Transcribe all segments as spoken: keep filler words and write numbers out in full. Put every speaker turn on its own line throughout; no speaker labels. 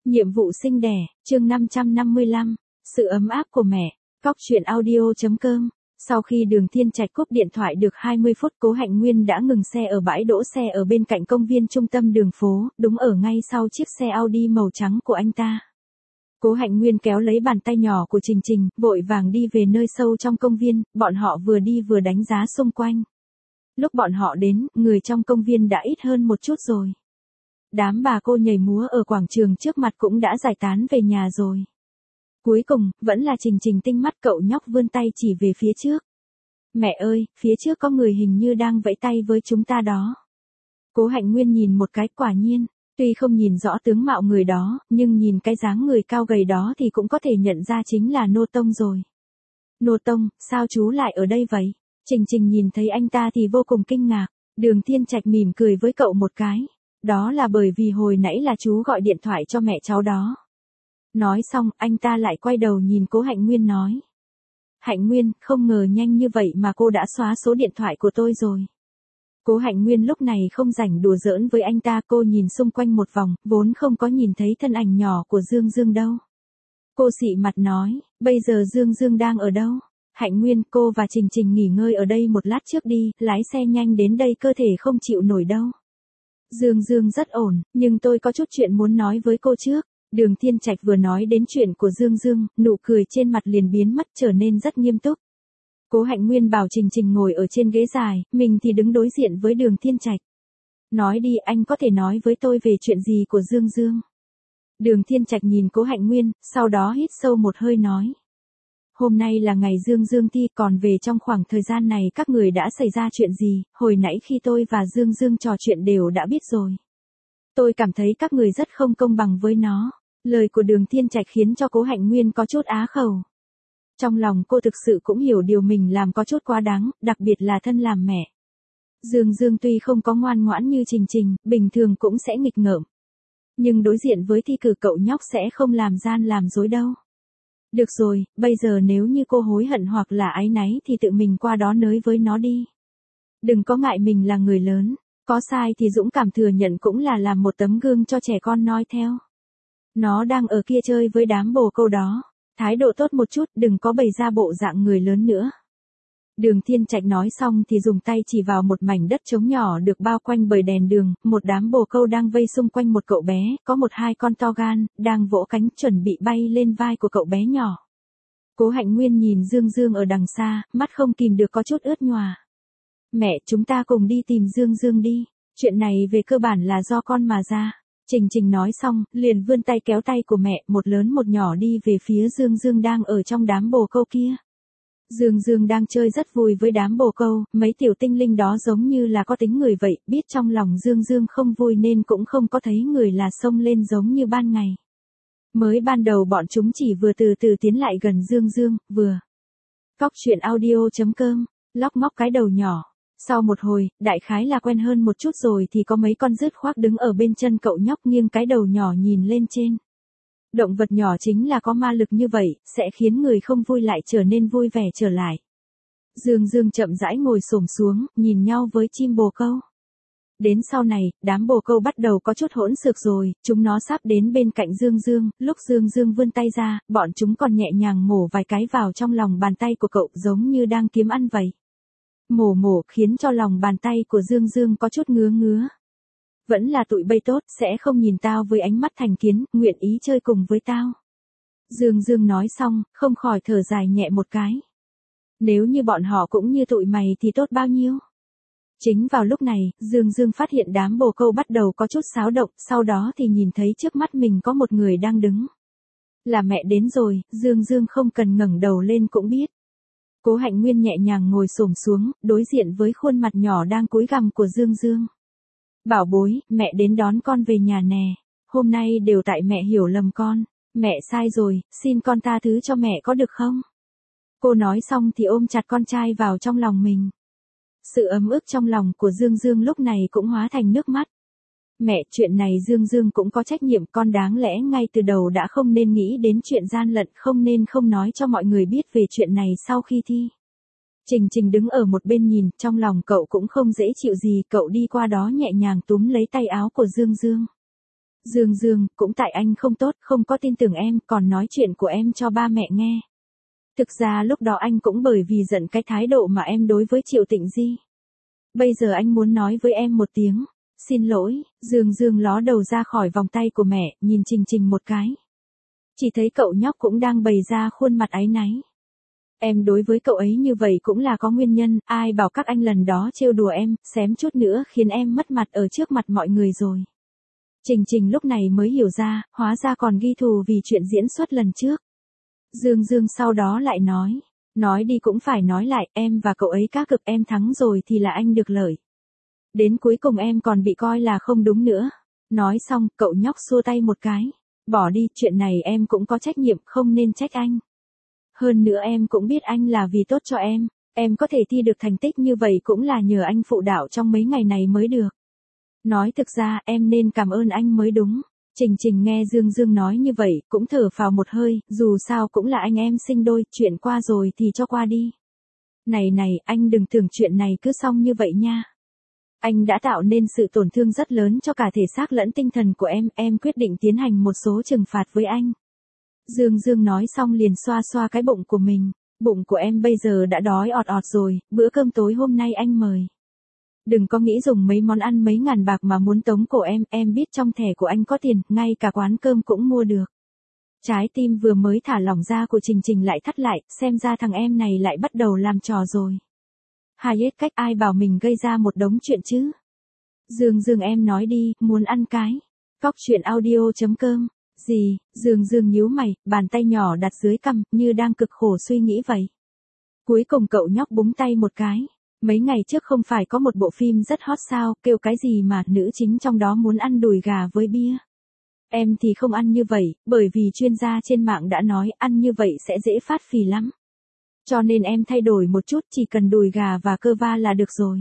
Nhiệm vụ sinh đẻ, chương năm trăm năm mươi lăm, sự ấm áp của mẹ, cóc truyện audio.com. Sau khi Đường Thiên Trạch cúp điện thoại được hai mươi phút, Cố Hạnh Nguyên đã ngừng xe ở bãi đỗ xe ở bên cạnh công viên trung tâm đường phố, đúng ở ngay sau chiếc xe Audi màu trắng của anh ta. Cố Hạnh Nguyên kéo lấy bàn tay nhỏ của Trình Trình, vội vàng đi về nơi sâu trong công viên, bọn họ vừa đi vừa đánh giá xung quanh. Lúc bọn họ đến, người trong công viên đã ít hơn một chút rồi. Đám bà cô nhảy múa ở quảng trường trước mặt cũng đã giải tán về nhà rồi. Cuối cùng, vẫn là Trình Trình tinh mắt, cậu nhóc vươn tay chỉ về phía trước. Mẹ ơi, phía trước có người hình như đang vẫy tay với chúng ta đó. Cố Hạnh Nguyên nhìn một cái, quả nhiên, tuy không nhìn rõ tướng mạo người đó, nhưng nhìn cái dáng người cao gầy đó thì cũng có thể nhận ra chính là Nô Tông rồi. Nô Tông, sao chú lại ở đây vậy? Trình Trình nhìn thấy anh ta thì vô cùng kinh ngạc. Đường Thiên Trạch mỉm cười với cậu một cái. Đó là bởi vì hồi nãy là chú gọi điện thoại cho mẹ cháu đó. Nói xong, anh ta lại quay đầu nhìn Cố Hạnh Nguyên nói. Hạnh Nguyên, không ngờ nhanh như vậy mà cô đã xóa số điện thoại của tôi rồi. Cố Hạnh Nguyên lúc này không rảnh đùa giỡn với anh ta, cô nhìn xung quanh một vòng, vốn không có nhìn thấy thân ảnh nhỏ của Dương Dương đâu. Cô xị mặt nói, bây giờ Dương Dương đang ở đâu? Hạnh Nguyên, cô và Trình Trình nghỉ ngơi ở đây một lát trước đi, lái xe nhanh đến đây, cơ thể không chịu nổi đâu. Dương Dương rất ổn, nhưng tôi có chút chuyện muốn nói với cô trước. Đường Thiên Trạch vừa nói đến chuyện của Dương Dương, nụ cười trên mặt liền biến mất, trở nên rất nghiêm túc. Cố Hạnh Nguyên bảo Trình Trình ngồi ở trên ghế dài, mình thì đứng đối diện với Đường Thiên Trạch. Nói đi, anh có thể nói với tôi về chuyện gì của Dương Dương? Đường Thiên Trạch nhìn Cố Hạnh Nguyên, sau đó hít sâu một hơi nói. Hôm nay là ngày Dương Dương thi, còn về trong khoảng thời gian này các người đã xảy ra chuyện gì, hồi nãy khi tôi và Dương Dương trò chuyện đều đã biết rồi. Tôi cảm thấy các người rất không công bằng với nó. Lời của Đường Thiên Trạch khiến cho Cố Hạnh Nguyên có chút á khẩu. Trong lòng cô thực sự cũng hiểu điều mình làm có chút quá đáng, đặc biệt là thân làm mẹ. Dương Dương tuy không có ngoan ngoãn như Trình Trình, bình thường cũng sẽ nghịch ngợm. Nhưng đối diện với thi cử cậu nhóc sẽ không làm gian làm dối đâu. Được rồi, bây giờ nếu như cô hối hận hoặc là áy náy thì tự mình qua đó nới với nó đi. Đừng có ngại, mình là người lớn, có sai thì dũng cảm thừa nhận cũng là làm một tấm gương cho trẻ con noi theo. Nó đang ở kia chơi với đám bồ câu đó, thái độ tốt một chút, đừng có bày ra bộ dạng người lớn nữa. Đường Thiên Trạch nói xong thì dùng tay chỉ vào một mảnh đất trống nhỏ được bao quanh bởi đèn đường, một đám bồ câu đang vây xung quanh một cậu bé, có một hai con to gan, đang vỗ cánh chuẩn bị bay lên vai của cậu bé nhỏ. Cố Hạnh Nguyên nhìn Dương Dương ở đằng xa, mắt không kìm được có chút ướt nhòa. Mẹ, chúng ta cùng đi tìm Dương Dương đi, chuyện này về cơ bản là do con mà ra. Trình Trình nói xong, liền vươn tay kéo tay của mẹ, một lớn một nhỏ đi về phía Dương Dương đang ở trong đám bồ câu kia. Dương Dương đang chơi rất vui với đám bồ câu, mấy tiểu tinh linh đó giống như là có tính người vậy, biết trong lòng Dương Dương không vui nên cũng không có thấy người là xông lên giống như ban ngày. Mới ban đầu bọn chúng chỉ vừa từ từ tiến lại gần Dương Dương, vừa. Cóc truyện audio.com, lóc móc cái đầu nhỏ. Sau một hồi, đại khái là quen hơn một chút rồi thì có mấy con rứt khoác đứng ở bên chân cậu nhóc, nghiêng cái đầu nhỏ nhìn lên trên. Động vật nhỏ chính là có ma lực như vậy, sẽ khiến người không vui lại trở nên vui vẻ trở lại. Dương Dương chậm rãi ngồi xổm xuống, nhìn nhau với chim bồ câu. Đến sau này, đám bồ câu bắt đầu có chút hỗn xược rồi, chúng nó sắp đến bên cạnh Dương Dương, lúc Dương Dương vươn tay ra, bọn chúng còn nhẹ nhàng mổ vài cái vào trong lòng bàn tay của cậu giống như đang kiếm ăn vậy. Mổ mổ khiến cho lòng bàn tay của Dương Dương có chút ngứa ngứa. Vẫn là tụi bay tốt, sẽ không nhìn tao với ánh mắt thành kiến, nguyện ý chơi cùng với tao. Dương Dương nói xong, không khỏi thở dài nhẹ một cái. Nếu như bọn họ cũng như tụi mày thì tốt bao nhiêu. Chính vào lúc này, Dương Dương phát hiện đám bồ câu bắt đầu có chút xáo động, sau đó thì nhìn thấy trước mắt mình có một người đang đứng. Là mẹ đến rồi, Dương Dương không cần ngẩng đầu lên cũng biết. Cố Hạnh Nguyên nhẹ nhàng ngồi xổm xuống, đối diện với khuôn mặt nhỏ đang cúi gằm của Dương Dương. Bảo bối, mẹ đến đón con về nhà nè. Hôm nay đều tại mẹ hiểu lầm con. Mẹ sai rồi, xin con tha thứ cho mẹ có được không? Cô nói xong thì ôm chặt con trai vào trong lòng mình. Sự ấm ức trong lòng của Dương Dương lúc này cũng hóa thành nước mắt. Mẹ, chuyện này Dương Dương cũng có trách nhiệm, con đáng lẽ ngay từ đầu đã không nên nghĩ đến chuyện gian lận, không nên không nói cho mọi người biết về chuyện này sau khi thi. Trình Trình đứng ở một bên nhìn, trong lòng cậu cũng không dễ chịu gì, cậu đi qua đó nhẹ nhàng túm lấy tay áo của Dương Dương. Dương Dương, cũng tại anh không tốt, không có tin tưởng em, còn nói chuyện của em cho ba mẹ nghe. Thực ra lúc đó anh cũng bởi vì giận cái thái độ mà em đối với Triệu Tịnh Di. Bây giờ anh muốn nói với em một tiếng, xin lỗi. Dương Dương ló đầu ra khỏi vòng tay của mẹ, nhìn Trình Trình một cái. Chỉ thấy cậu nhóc cũng đang bày ra khuôn mặt áy náy. Em đối với cậu ấy như vậy cũng là có nguyên nhân, ai bảo các anh lần đó trêu đùa em, xém chút nữa khiến em mất mặt ở trước mặt mọi người rồi. Trình Trình lúc này mới hiểu ra, hóa ra còn ghi thù vì chuyện diễn xuất lần trước. Dương Dương sau đó lại nói, nói đi cũng phải nói lại, em và cậu ấy cá cược, em thắng rồi thì là anh được lợi. Đến cuối cùng em còn bị coi là không đúng nữa. Nói xong, cậu nhóc xua tay một cái. Bỏ đi, chuyện này em cũng có trách nhiệm, không nên trách anh. Hơn nữa em cũng biết anh là vì tốt cho em, em có thể thi được thành tích như vậy cũng là nhờ anh phụ đạo trong mấy ngày này mới được. Nói thực ra, em nên cảm ơn anh mới đúng. Trình Trình nghe Dương Dương nói như vậy, cũng thở phào một hơi, dù sao cũng là anh em sinh đôi, chuyện qua rồi thì cho qua đi. Này này, anh đừng tưởng chuyện này cứ xong như vậy nha. Anh đã tạo nên sự tổn thương rất lớn cho cả thể xác lẫn tinh thần của em, em quyết định tiến hành một số trừng phạt với anh. Dương Dương nói xong liền xoa xoa cái bụng của mình, bụng của em bây giờ đã đói ọt ọt rồi, bữa cơm tối hôm nay anh mời. Đừng có nghĩ dùng mấy món ăn mấy ngàn bạc mà muốn tống cổ em, em biết trong thẻ của anh có tiền, ngay cả quán cơm cũng mua được. Trái tim vừa mới thả lỏng ra của Trình Trình lại thắt lại, xem ra thằng em này lại bắt đầu làm trò rồi. Hai hết cách, ai bảo mình gây ra một đống chuyện chứ. Dương Dương em nói đi, muốn ăn cái. Cóc truyện audio chấm com. Gì? Dương Dương nhíu mày, bàn tay nhỏ đặt dưới cằm, như đang cực khổ suy nghĩ vậy. Cuối cùng cậu nhóc búng tay một cái. Mấy ngày trước không phải có một bộ phim rất hot sao, kêu cái gì mà nữ chính trong đó muốn ăn đùi gà với bia. Em thì không ăn như vậy, bởi vì chuyên gia trên mạng đã nói ăn như vậy sẽ dễ phát phì lắm. Cho nên em thay đổi một chút, chỉ cần đùi gà và cơ va là được rồi.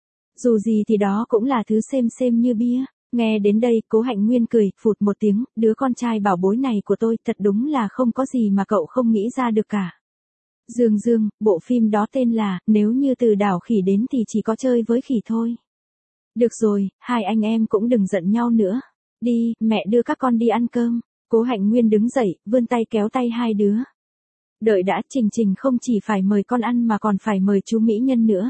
Dù gì thì đó cũng là thứ xem xem như bia. Nghe đến đây, Cố Hạnh Nguyên cười, phụt một tiếng, đứa con trai bảo bối này của tôi thật đúng là không có gì mà cậu không nghĩ ra được cả. Dương Dương, bộ phim đó tên là, nếu như từ đảo khỉ đến thì chỉ có chơi với khỉ thôi. Được rồi, hai anh em cũng đừng giận nhau nữa. Đi, mẹ đưa các con đi ăn cơm. Cố Hạnh Nguyên đứng dậy, vươn tay kéo tay hai đứa. Đợi đã, Trình Trình không chỉ phải mời con ăn mà còn phải mời chú Mỹ Nhân nữa.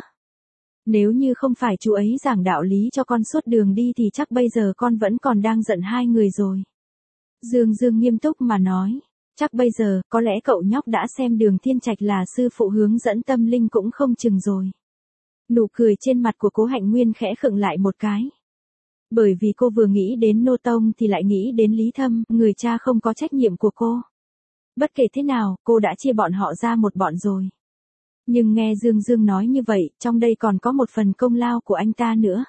Nếu như không phải chú ấy giảng đạo lý cho con suốt đường đi thì chắc bây giờ con vẫn còn đang giận hai người rồi. Dương Dương nghiêm túc mà nói, chắc bây giờ, có lẽ cậu nhóc đã xem Đường Thiên Trạch là sư phụ hướng dẫn tâm linh cũng không chừng rồi. Nụ cười trên mặt của Cố Hạnh Nguyên khẽ khựng lại một cái. Bởi vì cô vừa nghĩ đến Nô Tông thì lại nghĩ đến Lý Thâm, người cha không có trách nhiệm của cô. Bất kể thế nào, cô đã chia bọn họ ra một bọn rồi. Nhưng nghe Dương Dương nói như vậy, trong đây còn có một phần công lao của anh ta nữa.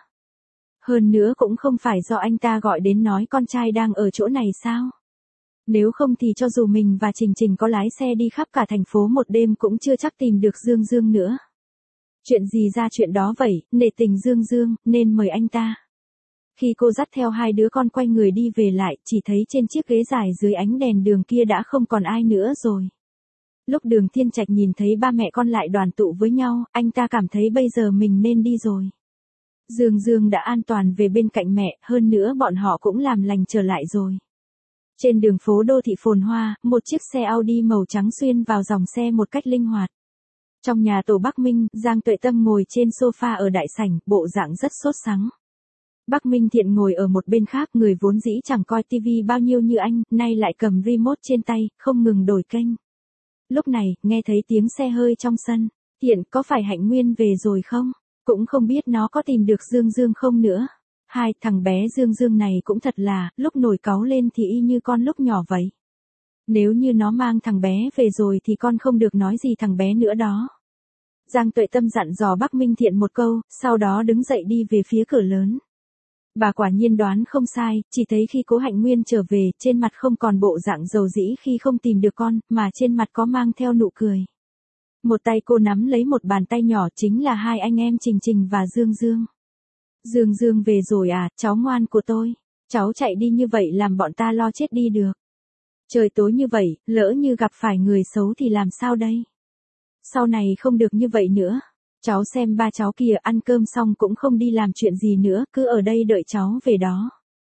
Hơn nữa cũng không phải do anh ta gọi đến nói con trai đang ở chỗ này sao. Nếu không thì cho dù mình và Trình Trình có lái xe đi khắp cả thành phố một đêm cũng chưa chắc tìm được Dương Dương nữa. Chuyện gì ra chuyện đó vậy, nể tình Dương Dương, nên mời anh ta. Khi cô dắt theo hai đứa con quay người đi về lại, chỉ thấy trên chiếc ghế dài dưới ánh đèn đường kia đã không còn ai nữa rồi. Lúc Đường Thiên Trạch nhìn thấy ba mẹ con lại đoàn tụ với nhau, anh ta cảm thấy bây giờ mình nên đi rồi. Dương Dương đã an toàn về bên cạnh mẹ, hơn nữa bọn họ cũng làm lành trở lại rồi. Trên đường phố đô thị phồn hoa, một chiếc xe Audi màu trắng xuyên vào dòng xe một cách linh hoạt. Trong nhà tổ Bắc Minh, Giang Tuệ Tâm ngồi trên sofa ở đại sảnh, bộ dạng rất sốt sắng. Bắc Minh Thiện ngồi ở một bên khác, người vốn dĩ chẳng coi tivi bao nhiêu như anh, nay lại cầm remote trên tay, không ngừng đổi kênh. Lúc này, nghe thấy tiếng xe hơi trong sân. Thiện, có phải Hạnh Nguyên về rồi không? Cũng không biết nó có tìm được Dương Dương không nữa. Hai, thằng bé Dương Dương này cũng thật là, lúc nổi cáu lên thì y như con lúc nhỏ vậy. Nếu như nó mang thằng bé về rồi thì con không được nói gì thằng bé nữa đó. Giang Tuệ Tâm dặn dò Bắc Minh Thiện một câu, sau đó đứng dậy đi về phía cửa lớn. Bà quả nhiên đoán không sai, chỉ thấy khi Cố Hạnh Nguyên trở về, trên mặt không còn bộ dạng dầu dĩ khi không tìm được con, mà trên mặt có mang theo nụ cười. Một tay cô nắm lấy một bàn tay nhỏ, chính là hai anh em Trình Trình và Dương Dương. Dương Dương về rồi à, cháu ngoan của tôi. Cháu chạy đi như vậy làm bọn ta lo chết đi được. Trời tối như vậy, lỡ như gặp phải người xấu thì làm sao đây? Sau này không được như vậy nữa. Cháu xem ba cháu kìa, ăn cơm xong cũng không đi làm chuyện gì nữa, cứ ở đây đợi cháu về đó.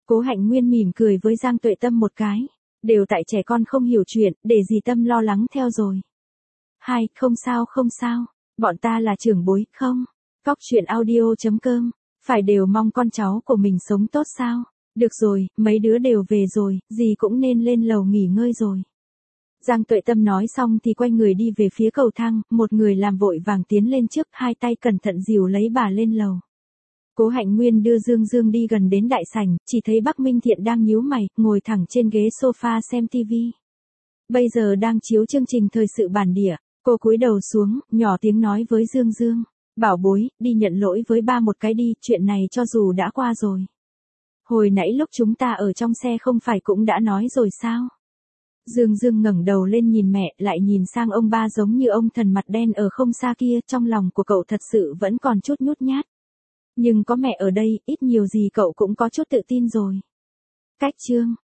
Cố Hạnh Nguyên mỉm cười với Giang Tuệ Tâm một cái. Đều tại trẻ con không hiểu chuyện, để dì Tâm lo lắng theo rồi. Hai, không sao không sao, bọn ta là trưởng bối, không? Cóc truyện audio chấm com, phải đều mong con cháu của mình sống tốt sao? Được rồi, mấy đứa đều về rồi, dì cũng nên lên lầu nghỉ ngơi rồi. Giang Tuệ Tâm nói xong thì quay người đi về phía cầu thang, một người làm vội vàng tiến lên trước, hai tay cẩn thận dìu lấy bà lên lầu. Cố Hạnh Nguyên đưa Dương Dương đi gần đến đại sảnh, chỉ thấy Bắc Minh Thiện đang nhíu mày, ngồi thẳng trên ghế sofa xem tivi. Bây giờ đang chiếu chương trình thời sự bản địa, cô cúi đầu xuống, nhỏ tiếng nói với Dương Dương. Bảo bối, đi nhận lỗi với ba một cái đi, chuyện này cho dù đã qua rồi. Hồi nãy lúc chúng ta ở trong xe không phải cũng đã nói rồi sao? Dương Dương ngẩng đầu lên nhìn mẹ, lại nhìn sang ông ba giống như ông thần mặt đen ở không xa kia, trong lòng của cậu thật sự vẫn còn chút nhút nhát. Nhưng có mẹ ở đây, ít nhiều gì cậu cũng có chút tự tin rồi. Cách chương